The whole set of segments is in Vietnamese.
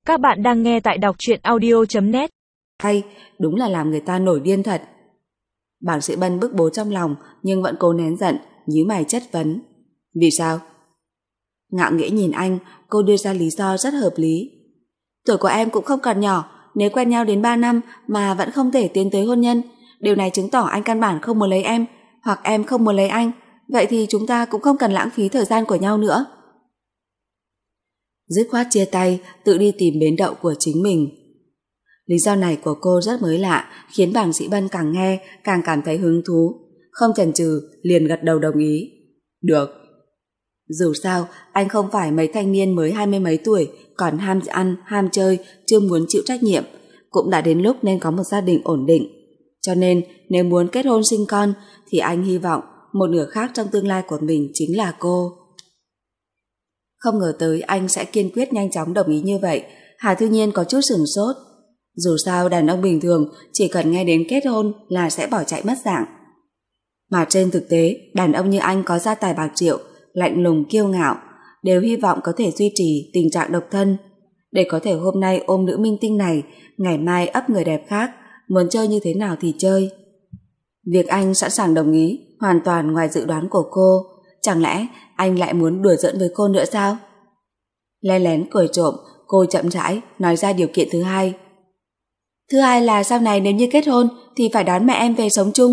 Các bạn đang nghe tại đọc truyện audio.net. Hay, đúng là làm người ta nổi điên thật. Bác sĩ Bân bức bối trong lòng nhưng vẫn cố nén giận, nhíu mày chất vấn. Vì sao? Ngạo nghễ nhìn anh, cô đưa ra lý do rất hợp lý. Tuổi của em cũng không còn nhỏ, nếu quen nhau đến 3 năm mà vẫn không thể tiến tới hôn nhân, điều này chứng tỏ anh căn bản không muốn lấy em, hoặc em không muốn lấy anh, vậy thì chúng ta cũng không cần lãng phí thời gian của nhau nữa. Dứt khoát chia tay, tự đi tìm bến đậu của chính mình. Lý do này của cô rất mới lạ, khiến bác sĩ Bân càng nghe càng cảm thấy hứng thú, không chần chừ liền gật đầu đồng ý. Được. Dù sao, anh không phải mấy thanh niên mới 20 mấy tuổi, còn ham ăn, ham chơi, chưa muốn chịu trách nhiệm, cũng đã đến lúc nên có một gia đình ổn định. Cho nên, nếu muốn kết hôn sinh con, thì anh hy vọng một nửa khác trong tương lai của mình chính là cô. Không ngờ tới anh sẽ kiên quyết nhanh chóng đồng ý như vậy, Hà Thư Nhiên có chút sửng sốt. Dù sao đàn ông bình thường chỉ cần nghe đến kết hôn là sẽ bỏ chạy mất dạng. Mà trên thực tế, đàn ông như anh có gia tài bạc triệu, lạnh lùng kiêu ngạo, đều hy vọng có thể duy trì tình trạng độc thân, để có thể hôm nay ôm nữ minh tinh này, ngày mai ấp người đẹp khác, muốn chơi như thế nào thì chơi. Việc anh sẵn sàng đồng ý hoàn toàn ngoài dự đoán của cô. Chẳng lẽ anh lại muốn đùa giỡn với cô nữa sao? Len lén cười trộm, cô chậm rãi nói ra điều kiện thứ hai. Thứ hai là sau này nếu như kết hôn thì phải đón mẹ em về sống chung.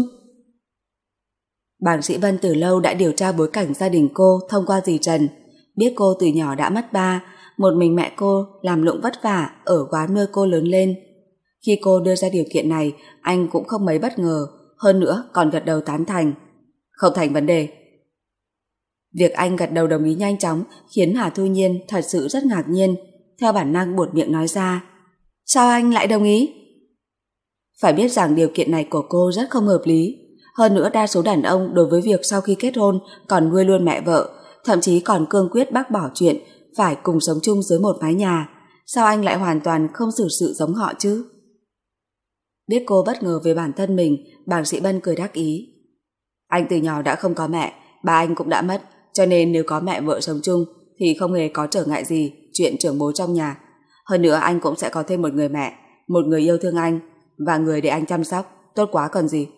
Bác sĩ Vân từ lâu đã điều tra bối cảnh gia đình cô thông qua dì Trần, biết cô từ nhỏ đã mất ba, một mình mẹ cô làm lụng vất vả ở quán nuôi cô lớn lên. Khi cô đưa ra điều kiện này, anh cũng không mấy bất ngờ, hơn nữa còn gật đầu tán thành. Không thành vấn đề. Việc anh gật đầu đồng ý nhanh chóng khiến Hà Thu Nhiên thật sự rất ngạc nhiên, theo bản năng buột miệng nói ra. Sao anh lại đồng ý? Phải biết rằng điều kiện này của cô rất không hợp lý. Hơn nữa đa số đàn ông đối với việc sau khi kết hôn còn nuôi luôn mẹ vợ, thậm chí còn cương quyết bác bỏ chuyện phải cùng sống chung dưới một mái nhà. Sao anh lại hoàn toàn không xử sự giống họ chứ? Biết cô bất ngờ về bản thân mình, bác sĩ Bân cười đắc ý. Anh từ nhỏ đã không có mẹ, ba anh cũng đã mất, cho nên nếu có mẹ vợ sống chung thì không hề có trở ngại gì chuyện trưởng bố trong nhà. Hơn nữa anh cũng sẽ có thêm một người mẹ, một người yêu thương anh và người để anh chăm sóc, tốt quá còn gì.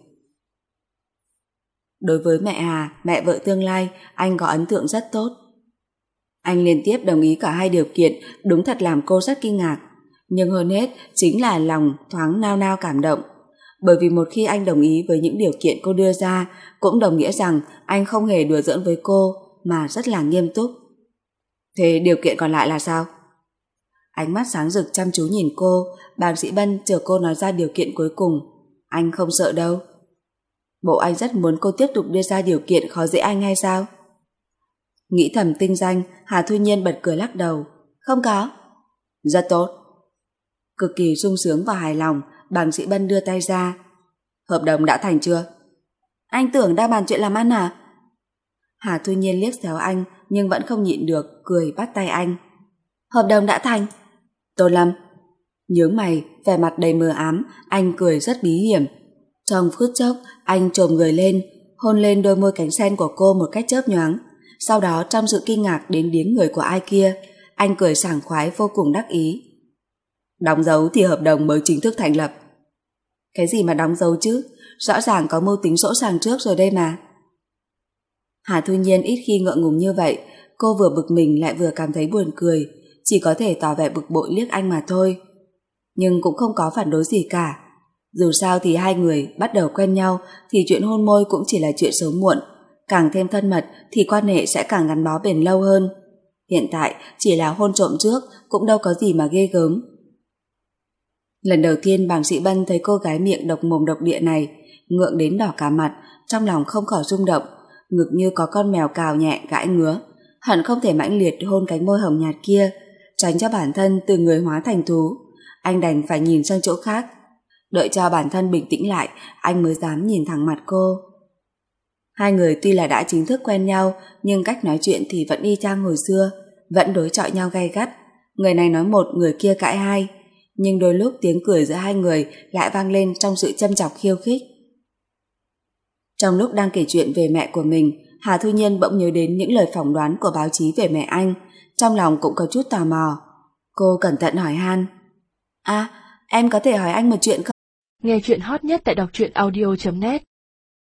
Đối với mẹ Hà, mẹ vợ tương lai, anh có ấn tượng rất tốt. Anh liên tiếp đồng ý cả hai điều kiện, đúng thật làm cô rất kinh ngạc. Nhưng hơn hết chính là lòng thoáng nao nao cảm động. Bởi vì một khi anh đồng ý với những điều kiện cô đưa ra, cũng đồng nghĩa rằng anh không hề đùa giỡn với cô, mà rất là nghiêm túc. Thế điều kiện còn lại là sao? Ánh mắt sáng rực chăm chú nhìn cô, bác sĩ Bân chờ cô nói ra điều kiện cuối cùng. Anh không sợ đâu. Bộ anh rất muốn cô tiếp tục đưa ra điều kiện khó dễ anh hay sao? Nghĩ thầm tinh danh, Hà Thu Nhiên bật cười lắc đầu. Không có. Rất tốt. Cực kỳ sung sướng và hài lòng, bác sĩ Bân đưa tay ra. Hợp đồng đã thành chưa? Anh tưởng đang bàn chuyện làm ăn à? Hà Thu Nhiên liếc xéo anh nhưng vẫn không nhịn được, cười bắt tay anh. Hợp đồng đã thành. Tô Lâm. Nhướng mày, vẻ mặt đầy mờ ám, anh cười rất bí hiểm. Trong phút chốc, anh chồm người lên, hôn lên đôi môi cánh sen của cô một cách chớp nhoáng. Sau đó trong sự kinh ngạc đến điếng người của ai kia, anh cười sảng khoái vô cùng đắc ý. Đóng dấu thì hợp đồng mới chính thức thành lập. Cái gì mà đóng dấu chứ? Rõ ràng có mưu tính rõ ràng trước rồi đây mà. Hà Thu Nhiên ít khi ngượng ngùng như vậy, cô vừa bực mình lại vừa cảm thấy buồn cười, chỉ có thể tỏ vẻ bực bội liếc anh mà thôi. Nhưng cũng không có phản đối gì cả. Dù sao thì hai người bắt đầu quen nhau thì chuyện hôn môi cũng chỉ là chuyện sớm muộn, càng thêm thân mật thì quan hệ sẽ càng gắn bó bền lâu hơn. Hiện tại chỉ là hôn trộm trước cũng đâu có gì mà ghê gớm. Lần đầu tiên bác sĩ Bân thấy cô gái miệng độc mồm độc địa này, ngượng đến đỏ cả mặt, trong lòng không khỏi rung động, ngực như có con mèo cào nhẹ gãi ngứa, hận không thể mãnh liệt hôn cánh môi hồng nhạt kia, tránh cho bản thân từ người hóa thành thú. Anh đành phải nhìn sang chỗ khác. Đợi cho bản thân bình tĩnh lại, anh mới dám nhìn thẳng mặt cô. Hai người tuy là đã chính thức quen nhau, nhưng cách nói chuyện thì vẫn y chang hồi xưa, vẫn đối chọi nhau gay gắt. Người này nói một, người kia cãi hai. Nhưng đôi lúc tiếng cười giữa hai người lại vang lên trong sự châm chọc khiêu khích. Trong lúc đang kể chuyện về mẹ của mình, Hà Thu Nhiên bỗng nhớ đến những lời phỏng đoán của báo chí về mẹ anh, trong lòng cũng có chút tò mò. Cô cẩn thận hỏi han. À, em có thể hỏi anh một chuyện không? Nghe chuyện hot nhất tại đọc truyện audio.net